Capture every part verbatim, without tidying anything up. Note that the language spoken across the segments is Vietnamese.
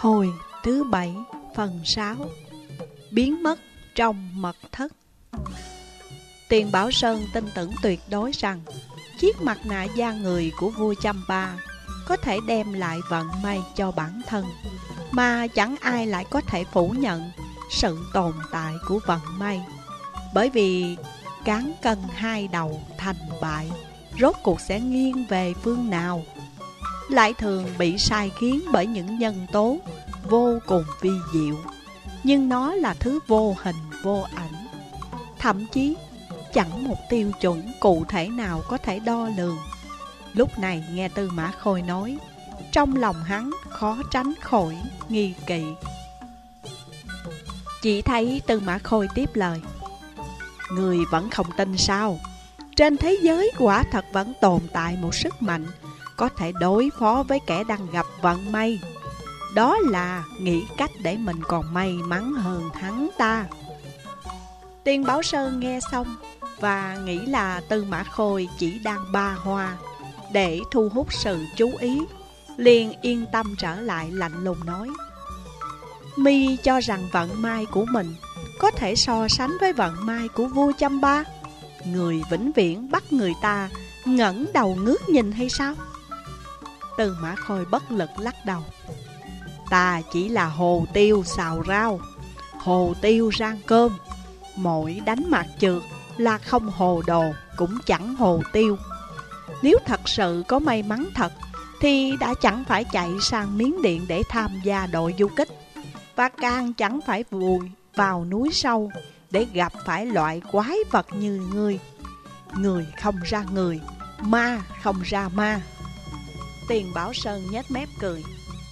Hồi thứ bảy phần sáu. Biến mất trong mật thất. Tiền Bảo Sơn tin tưởng tuyệt đối rằng chiếc mặt nạ da người của vua Champa có thể đem lại vận may cho bản thân, mà chẳng ai lại có thể phủ nhận sự tồn tại của vận may. Bởi vì cán cân hai đầu thành bại rốt cuộc sẽ nghiêng về phương nào, lại thường bị sai khiến bởi những nhân tố vô cùng vi diệu. Nhưng nó là thứ vô hình vô ảnh, thậm chí chẳng một tiêu chuẩn cụ thể nào có thể đo lường. Lúc này nghe Tư Mã Khôi nói, trong lòng hắn khó tránh khỏi nghi kỵ. Chỉ thấy Tư Mã Khôi tiếp lời: người vẫn không tin sao? Trên thế giới quả thật vẫn tồn tại một sức mạnh có thể đối phó với kẻ đang gặp vận may. Đó là nghĩ cách để mình còn may mắn hơn hắn ta. Tiền Bảo Sơn nghe xong và nghĩ là Tư Mã Khôi chỉ đang ba hoa để thu hút sự chú ý, liền yên tâm trở lại lạnh lùng nói: mi cho rằng vận may của mình có thể so sánh với vận may của vua Champa? Người vĩnh viễn bắt người ta ngẩng đầu ngước nhìn hay sao? Tư Mã Khôi bất lực lắc đầu: ta chỉ là hồ tiêu xào rau, hồ tiêu rang cơm. Mỗi đánh mặt trượt là không hồ đồ cũng chẳng hồ tiêu. Nếu thật sự có may mắn thật thì đã chẳng phải chạy sang Miến Điện để tham gia đội du kích, và càng chẳng phải vùi vào núi sâu để gặp phải loại quái vật như ngươi. Người không ra người, ma không ra ma. Tiền Bảo Sơn nhếch mép cười: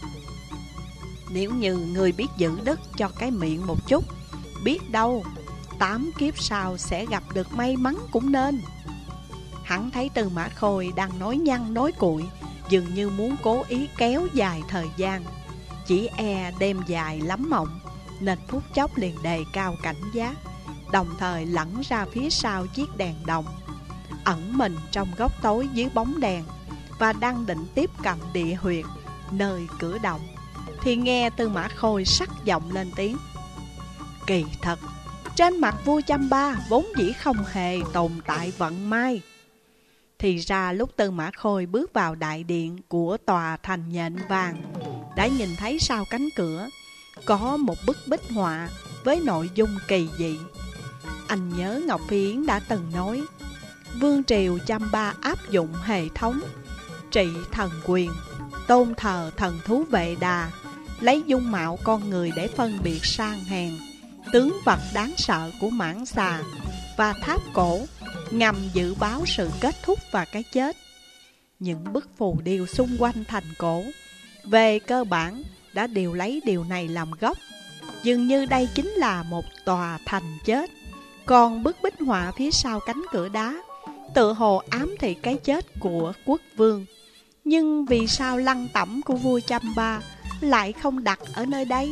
nếu như người biết giữ đức cho cái miệng một chút, biết đâu tám kiếp sau sẽ gặp được may mắn cũng nên. Hắn thấy Tư Mã Khôi đang nói nhăng nói cuội, dường như muốn cố ý kéo dài thời gian, chỉ e đêm dài lắm mộng, nên phút chốc liền đề cao cảnh giác, đồng thời lẩn ra phía sau chiếc đèn đồng, ẩn mình trong góc tối dưới bóng đèn, và đang định tiếp cận địa huyệt nơi cửa động, thì nghe Tư Mã Khôi sắc giọng lên tiếng: kỳ thật, trên mặt vua Champa vốn dĩ không hề tồn tại vận may. Thì ra lúc Tư Mã Khôi bước vào đại điện của tòa thành nhện vàng, đã nhìn thấy sau cánh cửa có một bức bích họa với nội dung kỳ dị. Anh nhớ Ngọc Phi Yến đã từng nói, vương triều Champa áp dụng hệ thống trị thần quyền, tôn thờ thần thú Vệ Đà, lấy dung mạo con người để phân biệt sang hèn, tướng vật đáng sợ của mãng xà và tháp cổ, ngầm dự báo sự kết thúc và cái chết. Những bức phù điêu xung quanh thành cổ về cơ bản đã đều lấy điều này làm gốc. Dường như đây chính là một tòa thành chết. Còn bức bích họa phía sau cánh cửa đá tự hồ ám thị cái chết của quốc vương. Nhưng vì sao lăng tẩm của vua Champa lại không đặt ở nơi đây?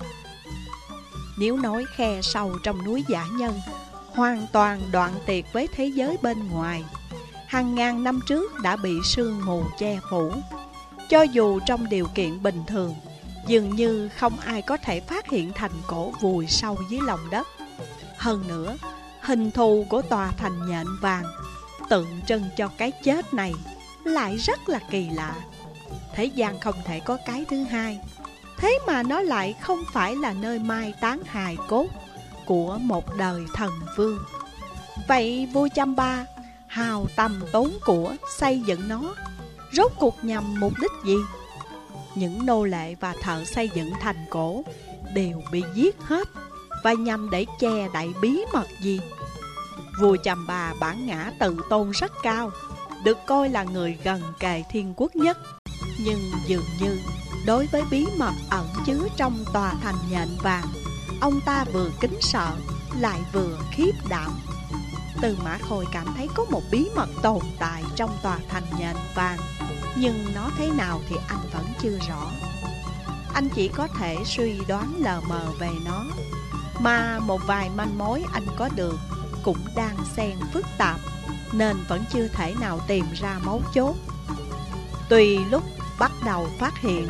Nếu nói khe sâu trong núi Dã Nhân hoàn toàn đoạn tuyệt với thế giới bên ngoài, hàng ngàn năm trước đã bị sương mù che phủ, cho dù trong điều kiện bình thường, dường như không ai có thể phát hiện thành cổ vùi sâu dưới lòng đất. Hơn nữa, hình thù của tòa thành nhện vàng tượng trưng cho cái chết này lại rất là kỳ lạ. Thế gian không thể có cái thứ hai, thế mà nó lại không phải là nơi mai táng hài cốt của một đời thần vương. Vậy vua Champa hào tâm tốn của xây dựng nó, rốt cuộc nhằm mục đích gì? Những nô lệ và thợ xây dựng thành cổ đều bị giết hết, và nhằm để che đậy bí mật gì? Vua Champa bản ngã tự tôn rất cao, được coi là người gần kề thiên quốc nhất. Nhưng dường như đối với bí mật ẩn chứa trong tòa thành nhện vàng, ông ta vừa kính sợ lại vừa khiếp đảm. Tư Mã Khôi cảm thấy có một bí mật tồn tại trong tòa thành nhện vàng, nhưng nó thế nào thì anh vẫn chưa rõ. Anh chỉ có thể suy đoán lờ mờ về nó, mà một vài manh mối anh có được cũng đang xen phức tạp, nên vẫn chưa thể nào tìm ra mấu chốt. Tuy lúc bắt đầu phát hiện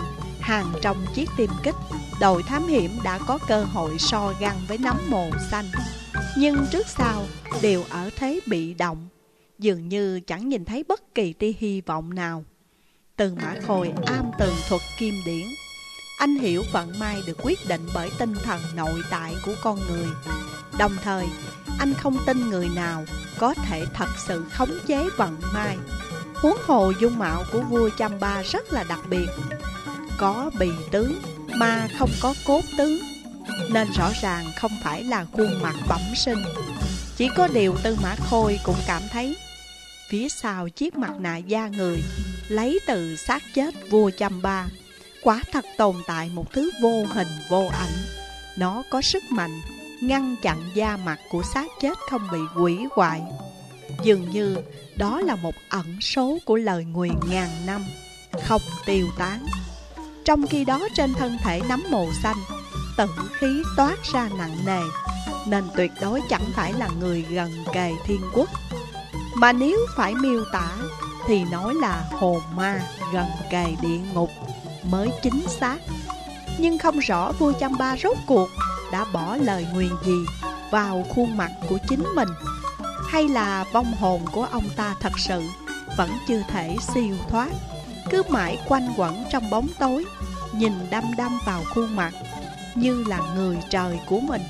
hàng trong chiếc tiêm kích, đội thám hiểm đã có cơ hội so găng với nấm mồ xanh. Nhưng trước sau đều ở thế bị động, dường như chẳng nhìn thấy bất kỳ tia hy vọng nào. Tư Mã Khôi am tường thuật kim điển. Anh hiểu vận may được quyết định bởi tinh thần nội tại của con người. Đồng thời, anh không tin người nào có thể thật sự khống chế vận may. Huống hồ dung mạo của vua Chăm Ba rất là đặc biệt, có bì tướng mà không có cốt tướng, nên rõ ràng không phải là khuôn mặt bẩm sinh. Chỉ có điều Tư Mã Khôi cũng cảm thấy phía sau chiếc mặt nạ da người lấy từ xác chết vua Chăm Ba quả thật tồn tại một thứ vô hình vô ảnh. Nó có sức mạnh ngăn chặn da mặt của xác chết không bị hủy hoại. Dường như đó là một ẩn số của lời nguyền ngàn năm, không tiêu tán. Trong khi đó trên thân thể nấm mồ xanh, tử khí toát ra nặng nề, nên tuyệt đối chẳng phải là người gần kề thiên quốc. Mà nếu phải miêu tả thì nói là hồn ma gần kề địa ngục mới chính xác. Nhưng không rõ vua Chăm Ba rốt cuộc đã bỏ lời nguyền gì vào khuôn mặt của chính mình, hay là vong hồn của ông ta thật sự vẫn chưa thể siêu thoát, cứ mãi quanh quẩn trong bóng tối, nhìn đăm đăm vào khuôn mặt như là người trời của mình.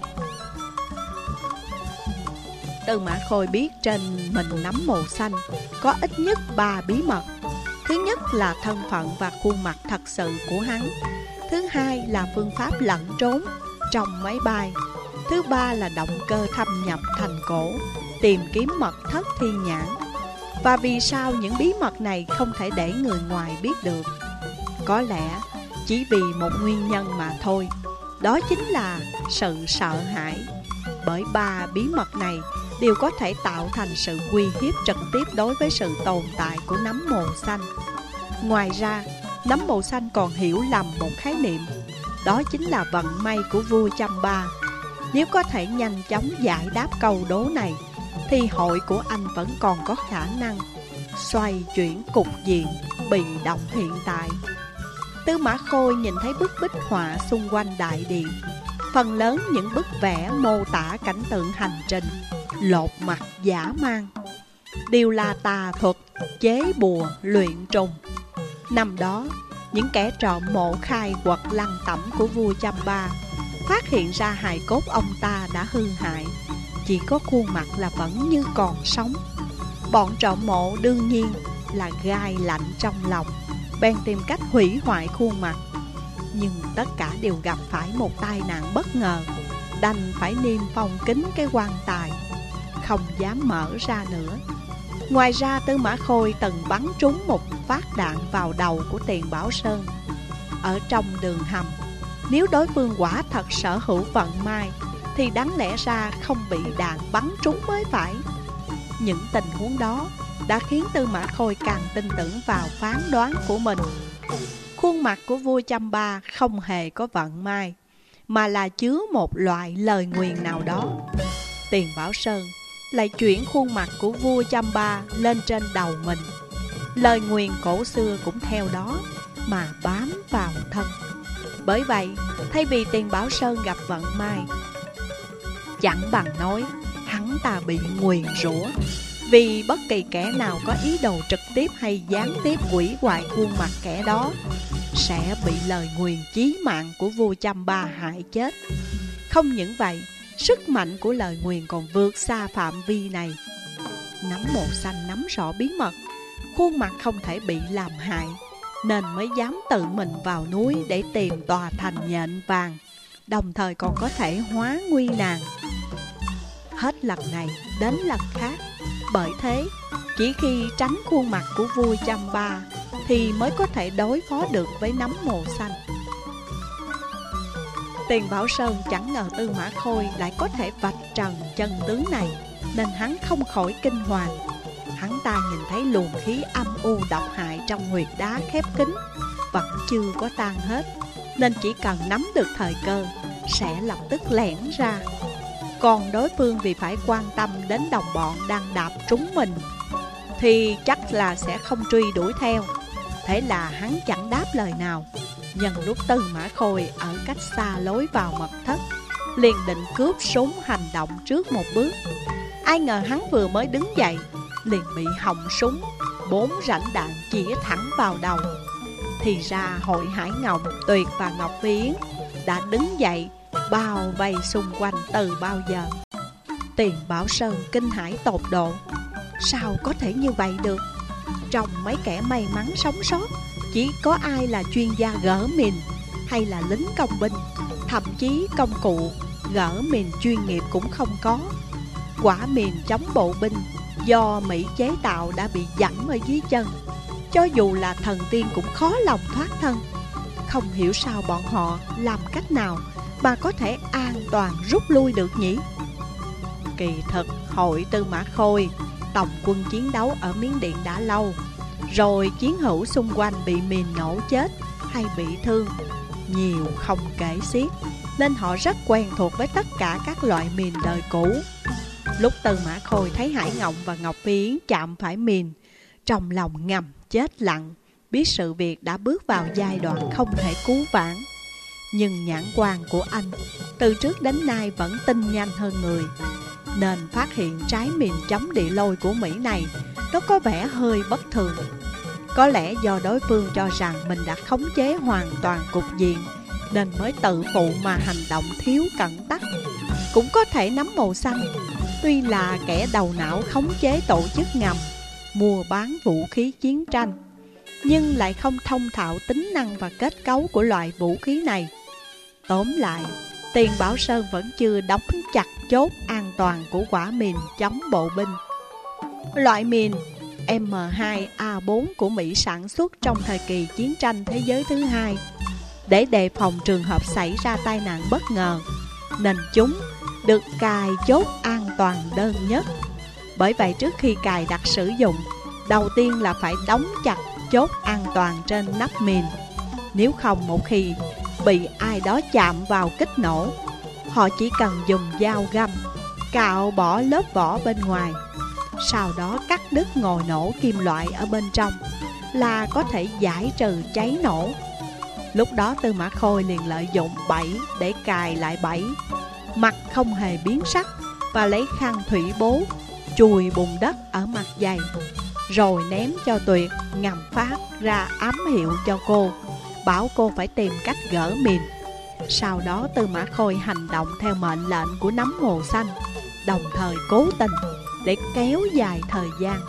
Tư Mã Khôi biết trên mình nấm mồ xanh có ít nhất ba bí mật. Thứ nhất là thân phận và khuôn mặt thật sự của hắn. Thứ hai là phương pháp lẩn trốn trong máy bay. Thứ ba là động cơ thâm nhập thành cổ, tìm kiếm mật thất thiên nhãn. Và vì sao những bí mật này không thể để người ngoài biết được? Có lẽ chỉ vì một nguyên nhân mà thôi. Đó chính là sự sợ hãi. Bởi ba bí mật này đều có thể tạo thành sự uy hiếp trực tiếp đối với sự tồn tại của nấm mồ xanh. Ngoài ra, nấm mồ xanh còn hiểu lầm một khái niệm, đó chính là vận may của vua Chăm Ba. Nếu có thể nhanh chóng giải đáp câu đố này, thì hội của anh vẫn còn có khả năng xoay chuyển cục diện bị động hiện tại. Tư Mã Khôi nhìn thấy bức bích họa xung quanh đại điện. Phần lớn những bức vẽ mô tả cảnh tượng hành trình lột mặt giả mang, đều là tà thuật, chế bùa, luyện trùng. Năm đó, những kẻ trộm mộ khai quật lăng tẩm của vua Chăm Ba phát hiện ra hài cốt ông ta đã hư hại, chỉ có khuôn mặt là vẫn như còn sống. Bọn trộm mộ đương nhiên là gai lạnh trong lòng, bèn tìm cách hủy hoại khuôn mặt. Nhưng tất cả đều gặp phải một tai nạn bất ngờ, đành phải niêm phong kín cái quan tài, không dám mở ra nữa. Ngoài ra, Tư Mã Khôi từng bắn trúng một phát đạn vào đầu của Tiền Bảo Sơn. Ở trong đường hầm, nếu đối phương quả thật sở hữu vận may, thì đáng lẽ ra không bị đạn bắn trúng mới phải. Những tình huống đó đã khiến Tư Mã Khôi càng tin tưởng vào phán đoán của mình. Khuôn mặt của vua Chăm Ba không hề có vận may, mà là chứa một loại lời nguyền nào đó. Tiền Bảo Sơn lại chuyển khuôn mặt của vua Chăm Ba lên trên đầu mình. Lời nguyền cổ xưa cũng theo đó mà bám vào thân. Bởi vậy, thay vì Tiền Bảo Sơn gặp vận may, chẳng bằng nói hắn ta bị nguyền rủa. Vì bất kỳ kẻ nào có ý đồ trực tiếp hay gián tiếp hủy hoại khuôn mặt kẻ đó sẽ bị lời nguyền chí mạng của vua Chăm Ba hại chết. Không những vậy, sức mạnh của lời nguyền còn vượt xa phạm vi này. Nấm mồ xanh nắm rõ bí mật, khuôn mặt không thể bị làm hại, nên mới dám tự mình vào núi để tìm tòa thành nhện vàng, đồng thời còn có thể hóa nguy nan. Hết lần này đến lần khác. Bởi thế, chỉ khi tránh khuôn mặt của vua Chăm Ba thì mới có thể đối phó được với nấm mồ xanh. Tiền Bảo Sơn chẳng ngờ Tư Mã Khôi lại có thể vạch trần chân tướng này, nên hắn không khỏi kinh hoàng. Hắn ta nhìn thấy luồng khí âm u độc hại trong huyệt đá khép kín vẫn chưa có tan hết, nên chỉ cần nắm được thời cơ sẽ lập tức lẻn ra. Còn đối phương vì phải quan tâm đến đồng bọn đang đạp trúng mình thì chắc là sẽ không truy đuổi theo. Thế là hắn chẳng đáp lời nào, Nhân lúc Tư Mã Khôi ở cách xa lối vào mật thất, liền định cướp súng hành động trước một bước. Ai ngờ hắn vừa mới đứng dậy, liền bị họng súng bốn rảnh đạn chĩa thẳng vào đầu. Thì ra Hội Hải Ngộng, Tuyệt và Ngọc Phi Yến đã đứng dậy bao vây xung quanh từ bao giờ. Tiền Bảo Sơn kinh hãi tột độ. Sao có thể như vậy được? Trong mấy kẻ may mắn sống sót, chỉ có ai là chuyên gia gỡ mìn hay là lính công binh, thậm chí công cụ gỡ mìn chuyên nghiệp cũng không có. Quả mìn chống bộ binh do Mỹ chế tạo đã bị giẫm ở dưới chân, cho dù là thần tiên cũng khó lòng thoát thân. Không hiểu sao bọn họ làm cách nào mà có thể an toàn rút lui được nhỉ? Kỳ thực Hội Tư Mã Khôi tổng quân chiến đấu ở Miến Điện đã lâu, rồi chiến hữu xung quanh bị mìn nổ chết hay bị thương nhiều không kể xiết, nên họ rất quen thuộc với tất cả các loại mìn đời cũ. Lúc Tư Mã Khôi thấy Hải Ngộng và Ngọc Phi Yến chạm phải mìn, trong lòng ngầm chết lặng, biết sự việc đã bước vào giai đoạn không thể cứu vãn. Nhưng nhãn quan của anh từ trước đến nay vẫn tinh nhanh hơn người, nên phát hiện trái mìn chống địa lôi của Mỹ này nó có vẻ hơi bất thường. Có lẽ do đối phương cho rằng mình đã khống chế hoàn toàn cục diện, nên mới tự phụ mà hành động thiếu cẩn tắc. Cũng có thể nắm màu xanh tuy là kẻ đầu não khống chế tổ chức ngầm mua bán vũ khí chiến tranh, nhưng lại không thông thạo tính năng và kết cấu của loại vũ khí này. Tóm lại, Tiền Bảo Sơn vẫn chưa đóng chặt chốt an toàn của quả mìn chống bộ binh. Loại mìn M hai A bốn của Mỹ sản xuất trong thời kỳ chiến tranh thế giới thứ hai, để đề phòng trường hợp xảy ra tai nạn bất ngờ, nên chúng được cài chốt an toàn đơn nhất. Bởi vậy trước khi cài đặt sử dụng, đầu tiên là phải đóng chặt chốt an toàn trên nắp mìn. Nếu không, một khi bị ai đó chạm vào kích nổ, họ chỉ cần dùng dao găm cạo bỏ lớp vỏ bên ngoài, sau đó cắt đứt ngòi nổ kim loại ở bên trong là có thể giải trừ cháy nổ. Lúc đó Tư Mã Khôi liền lợi dụng bẫy để cài lại bẫy, mặt không hề biến sắc, và lấy khăn thủy bố chùi bùn đất ở mặt giày, rồi ném cho Tuyệt ngầm phát ra ám hiệu cho cô, bảo cô phải tìm cách gỡ mìn. Sau đó Tư Mã Khôi hành động theo mệnh lệnh của nấm mồ xanh, đồng thời cố tình để kéo dài thời gian.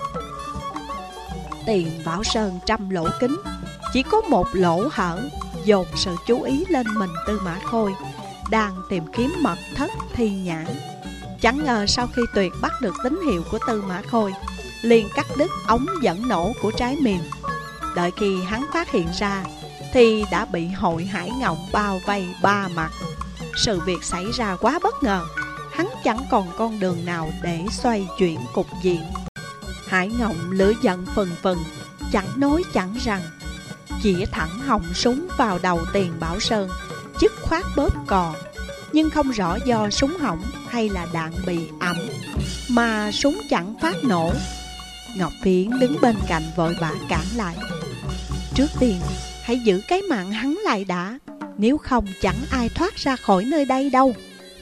Tiền Bảo Sơn trăm lỗ kính, chỉ có một lỗ hở, dồn sự chú ý lên mình Tư Mã Khôi đang tìm kiếm mật thất thi nhãn. Chẳng ngờ sau khi Tuyệt bắt được tín hiệu của Tư Mã Khôi, liền cắt đứt ống dẫn nổ của trái mìn. Đợi khi hắn phát hiện ra thì đã bị Hội Hải Ngộng bao vây ba mặt. Sự việc xảy ra quá bất ngờ, hắn chẳng còn con đường nào để xoay chuyển cục diện. Hải Ngộng lửa giận phừng phừng, chẳng nói chẳng rằng, chĩa thẳng họng súng vào đầu Tiền Bảo Sơn, dứt khoát bóp cò. Nhưng không rõ do súng hỏng hay là đạn bị ẩm mà súng chẳng phát nổ. Ngọc Phi Yến đứng bên cạnh vội vã cản lại. Trước tiên hãy giữ cái mạng hắn lại đã, nếu không chẳng ai thoát ra khỏi nơi đây đâu.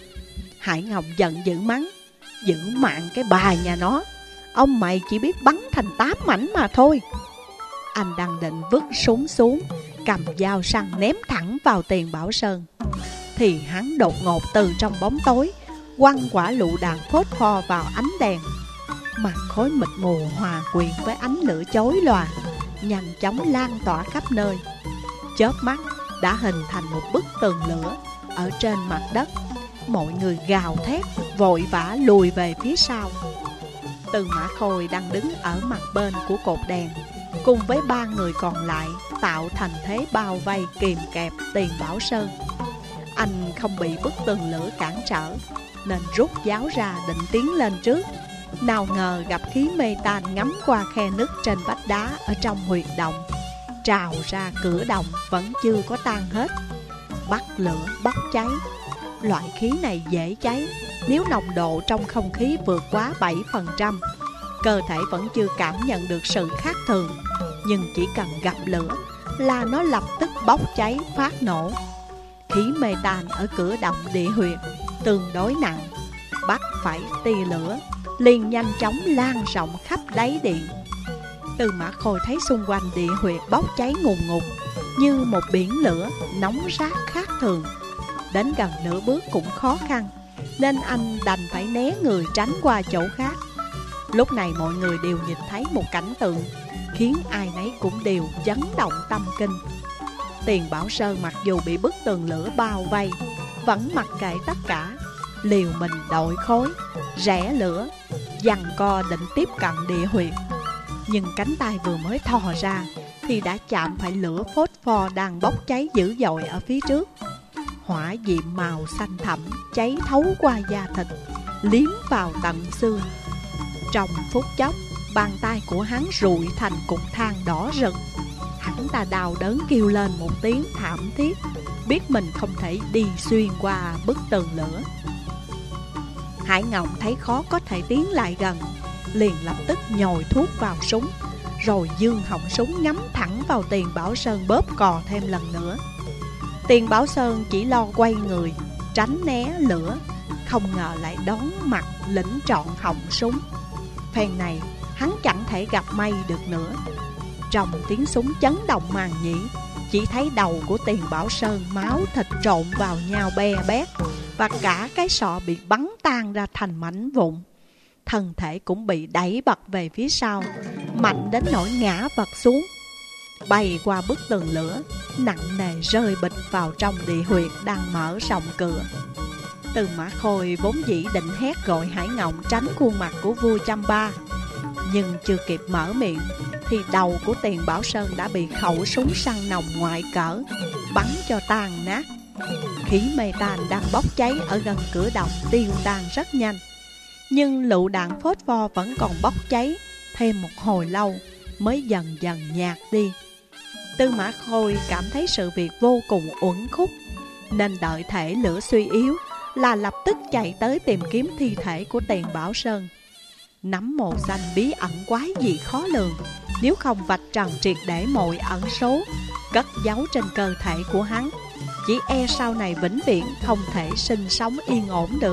Hải Ngọc giận dữ mắng. Giữ mạng cái bà nhà nó, ông mày chỉ biết bắn thành tám mảnh mà thôi. Anh đang định vứt súng xuống, cầm dao săn ném thẳng vào Tiền Bảo Sơn, thì hắn đột ngột từ trong bóng tối quăng quả lựu đạn phốt pho vào ánh đèn. Màn khói mịt mù hòa quyện với ánh lửa chói lòa, nhanh chóng lan tỏa khắp nơi. Chớp mắt đã hình thành một bức tường lửa ở trên mặt đất. Mọi người gào thét, vội vã lùi về phía sau. Tư Mã Khôi đang đứng ở mặt bên của cột đèn, cùng với ba người còn lại tạo thành thế bao vây kìm kẹp Tiền Bảo Sơn. Anh không bị bức tường lửa cản trở, nên rút giáo ra định tiến lên trước. Nào ngờ gặp khí mê tan ngắm qua khe nứt trên vách đá ở trong huyệt động, trào ra cửa động vẫn chưa có tan hết. Bắt lửa bốc cháy. Loại khí này dễ cháy, nếu nồng độ trong không khí vượt quá bảy phần trăm. Cơ thể vẫn chưa cảm nhận được sự khác thường, nhưng chỉ cần gặp lửa là nó lập tức bốc cháy phát nổ. Khí mê tan ở cửa động địa huyệt tương đối nặng, bắt phải tia lửa liền nhanh chóng lan rộng khắp đáy điện. Tư Mã Khôi thấy xung quanh địa huyệt bốc cháy ngùn ngụt như một biển lửa nóng rát khác thường, đến gần nửa bước cũng khó khăn, nên anh đành phải né người tránh qua chỗ khác. Lúc này mọi người đều nhìn thấy một cảnh tượng khiến ai nấy cũng đều chấn động tâm kinh. Tiền Bảo Sơn mặc dù bị bức tường lửa bao vây, vẫn mặc kệ tất cả, liều mình đội khối, rẽ lửa, giằng co định tiếp cận địa huyệt. Nhưng cánh tay vừa mới thò ra thì đã chạm phải lửa phốt pho đang bốc cháy dữ dội ở phía trước. Hỏa diệm màu xanh thẳm cháy thấu qua da thịt, liếm vào tận xương. Trong phút chốc, bàn tay của hắn rụi thành cục than đỏ rực. Hắn ta đau đớn kêu lên một tiếng thảm thiết, biết mình không thể đi xuyên qua bức tường lửa. Hải Ngộng thấy khó có thể tiến lại gần, liền lập tức nhồi thuốc vào súng, rồi dương họng súng nhắm thẳng vào Tiền Bảo Sơn bóp cò thêm lần nữa. Tiền Bảo Sơn chỉ lo quay người tránh né lửa, không ngờ lại đón mặt lĩnh trọn họng súng. Phen này hắn chẳng thể gặp may được nữa. Trong tiếng súng chấn động màn nhĩ, chỉ thấy đầu của Tiền Bảo Sơn máu thịt trộn vào nhau be bét, và cả cái sọ bị bắn tan ra thành mảnh vụn. Thân thể cũng bị đẩy bật về phía sau, mạnh đến nỗi ngã vật xuống, bay qua bức tường lửa, nặng nề rơi bịch vào trong địa huyệt đang mở rộng cửa. Tư Mã Khôi vốn dĩ định hét gọi Hải Ngộng tránh khuôn mặt của vua Chăm Ba, nhưng chưa kịp mở miệng thì đầu của Tiền Bảo Sơn đã bị khẩu súng săn nòng ngoại cỡ bắn cho tan nát. Khí mê tan đang bốc cháy ở gần cửa động tiêu tan rất nhanh, nhưng lựu đạn phốt pho vẫn còn bốc cháy thêm một hồi lâu mới dần dần nhạt đi. Tư Mã Khôi cảm thấy sự việc vô cùng uẩn khúc, nên đợi thể lửa suy yếu là lập tức chạy tới tìm kiếm thi thể của Tiền Bảo Sơn. Nắm mồ xanh bí ẩn quái dị khó lường, nếu không vạch trần triệt để mọi ẩn số cất giấu trên cơ thể của hắn, chỉ e sau này vĩnh viễn không thể sinh sống yên ổn được.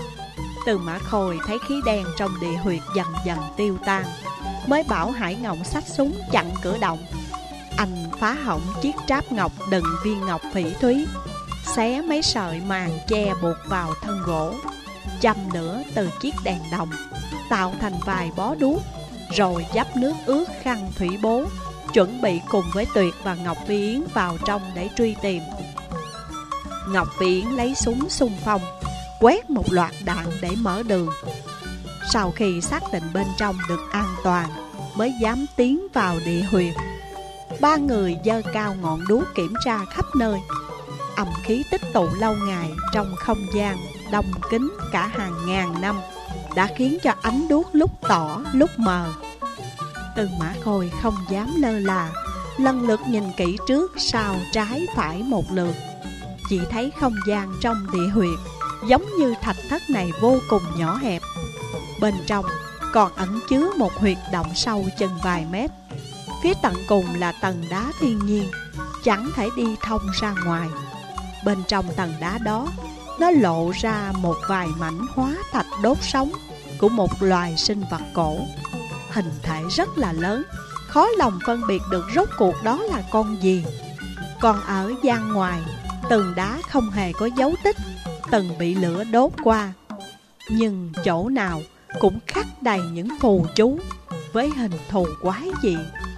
Tư Mã Khôi thấy khí đen trong địa huyệt dần dần tiêu tan, mới bảo Hải Ngộng xách súng chặn cửa động. Anh phá hỏng chiếc tráp ngọc đựng viên ngọc phỉ thúy, xé mấy sợi màn che buộc vào thân gỗ, châm lửa từ chiếc đèn đồng, tạo thành vài bó đuốc, rồi dắp nước ướt khăn thủy bố, chuẩn bị cùng với Tuyệt và Ngọc Phi Yến vào trong để truy tìm. Ngọc Phi Yến lấy súng xung phong, quét một loạt đạn để mở đường. Sau khi xác định bên trong được an toàn, mới dám tiến vào địa huyệt. Ba người giơ cao ngọn đuốc kiểm tra khắp nơi. Âm khí tích tụ lâu ngày trong không gian đông kín cả hàng ngàn năm đã khiến cho ánh đuốc lúc tỏ lúc mờ. Tư Mã Khôi không dám lơ là, lần lượt nhìn kỹ trước sau trái phải một lượt. Chỉ thấy không gian trong địa huyệt giống như thạch thất này vô cùng nhỏ hẹp. Bên trong còn ẩn chứa một huyệt động sâu chừng vài mét. Phía tận cùng là tầng đá thiên nhiên, chẳng thể đi thông ra ngoài. Bên trong tầng đá đó, nó lộ ra một vài mảnh hóa thạch đốt sống của một loài sinh vật cổ. Hình thể rất là lớn, khó lòng phân biệt được rốt cuộc đó là con gì. Còn ở gian ngoài, tường đá không hề có dấu tích từng bị lửa đốt qua, nhưng chỗ nào cũng khắc đầy những phù chú với hình thù quái dị.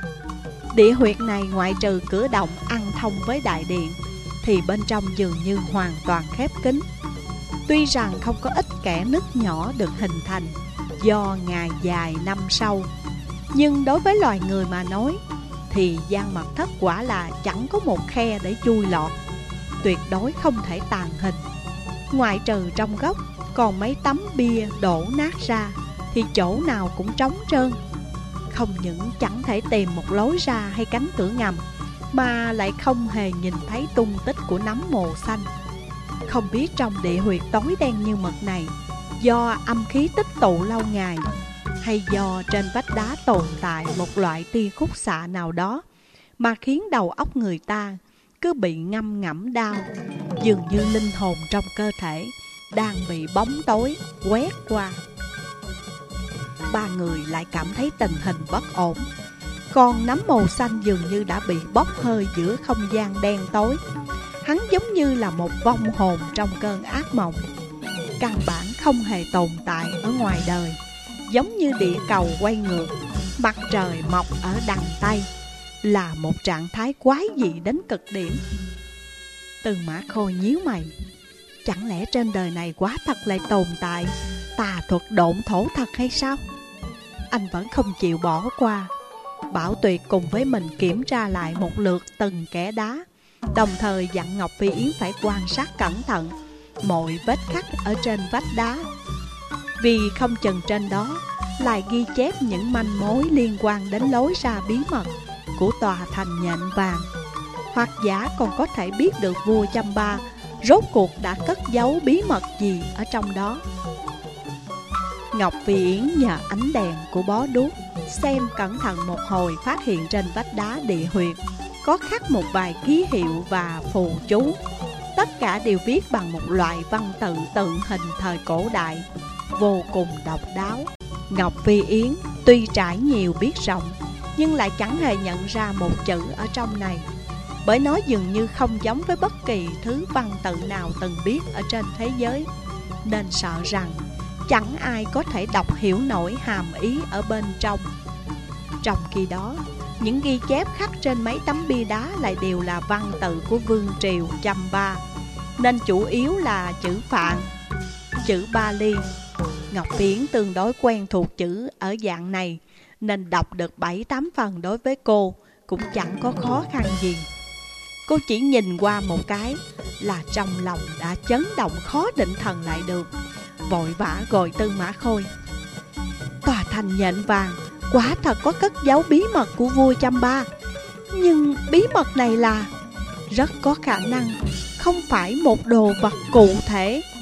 Địa huyệt này ngoại trừ cửa động ăn thông với đại điện, thì bên trong dường như hoàn toàn khép kín. Tuy rằng không có ít kẽ nứt nhỏ được hình thành do ngày dài năm sâu, nhưng đối với loài người mà nói thì gian mật thất quả là chẳng có một khe để chui lọt, tuyệt đối không thể tàn hình. Ngoại trừ trong góc còn mấy tấm bia đổ nát ra thì chỗ nào cũng trống trơn. Không những chẳng thể tìm một lối ra hay cánh cửa ngầm, mà lại không hề nhìn thấy tung tích của nấm mồ xanh. Không biết trong địa huyệt tối đen như mực này do âm khí tích tụ lâu ngày, hay do trên vách đá tồn tại một loại tia khúc xạ nào đó mà khiến đầu óc người ta cứ bị ngâm ngẫm đau, dường như linh hồn trong cơ thể đang bị bóng tối quét qua. Ba người lại cảm thấy tình hình bất ổn. Con nấm màu xanh dường như đã bị bốc hơi giữa không gian đen tối. Hắn giống như là một vong hồn trong cơn ác mộng, căn bản không hề tồn tại ở ngoài đời, giống như địa cầu quay ngược, mặt trời mọc ở đằng Tây, là một trạng thái quái dị đến cực điểm. Tư Mã Khôi nhíu mày. Chẳng lẽ trên đời này quá thật lại tồn tại tà thuật độn thổ thật hay sao? Anh vẫn không chịu bỏ qua. Bảo Tuyệt cùng với mình kiểm tra lại một lượt từng kẽ đá, đồng thời dặn Ngọc Phi Yến phải quan sát cẩn thận mọi vết khắc ở trên vách đá, vì không chừng trên đó lại ghi chép những manh mối liên quan đến lối ra bí mật của tòa thành nhện vàng, hoặc giả còn có thể biết được vua Chăm Ba rốt cuộc đã cất giấu bí mật gì ở trong đó. Ngọc Phi Yến nhờ ánh đèn của bó đuốc xem cẩn thận một hồi, phát hiện trên vách đá địa huyệt có khắc một vài ký hiệu và phù chú. Tất cả đều viết bằng một loại văn tự tượng hình thời cổ đại, vô cùng độc đáo. Ngọc Phi Yến tuy trải nhiều biết rộng, nhưng lại chẳng hề nhận ra một chữ ở trong này, bởi nó dường như không giống với bất kỳ thứ văn tự nào từng biết ở trên thế giới, nên sợ rằng chẳng ai có thể đọc hiểu nổi hàm ý ở bên trong. Trong khi đó, những ghi chép khắc trên mấy tấm bia đá lại đều là văn tự của vương triều Chăm Ba, nên chủ yếu là chữ Phạn, chữ Bali. Ngọc Phi Yến tương đối quen thuộc chữ ở dạng này, nên đọc được bảy tám phần đối với cô cũng chẳng có khó khăn gì. Cô chỉ nhìn qua một cái là trong lòng đã chấn động khó định thần lại được, vội vã gọi Tư Mã Khôi. Tòa thành nhện vàng quả thật có cất giấu bí mật của vua Chăm Ba, nhưng bí mật này là rất có khả năng không phải một đồ vật cụ thể,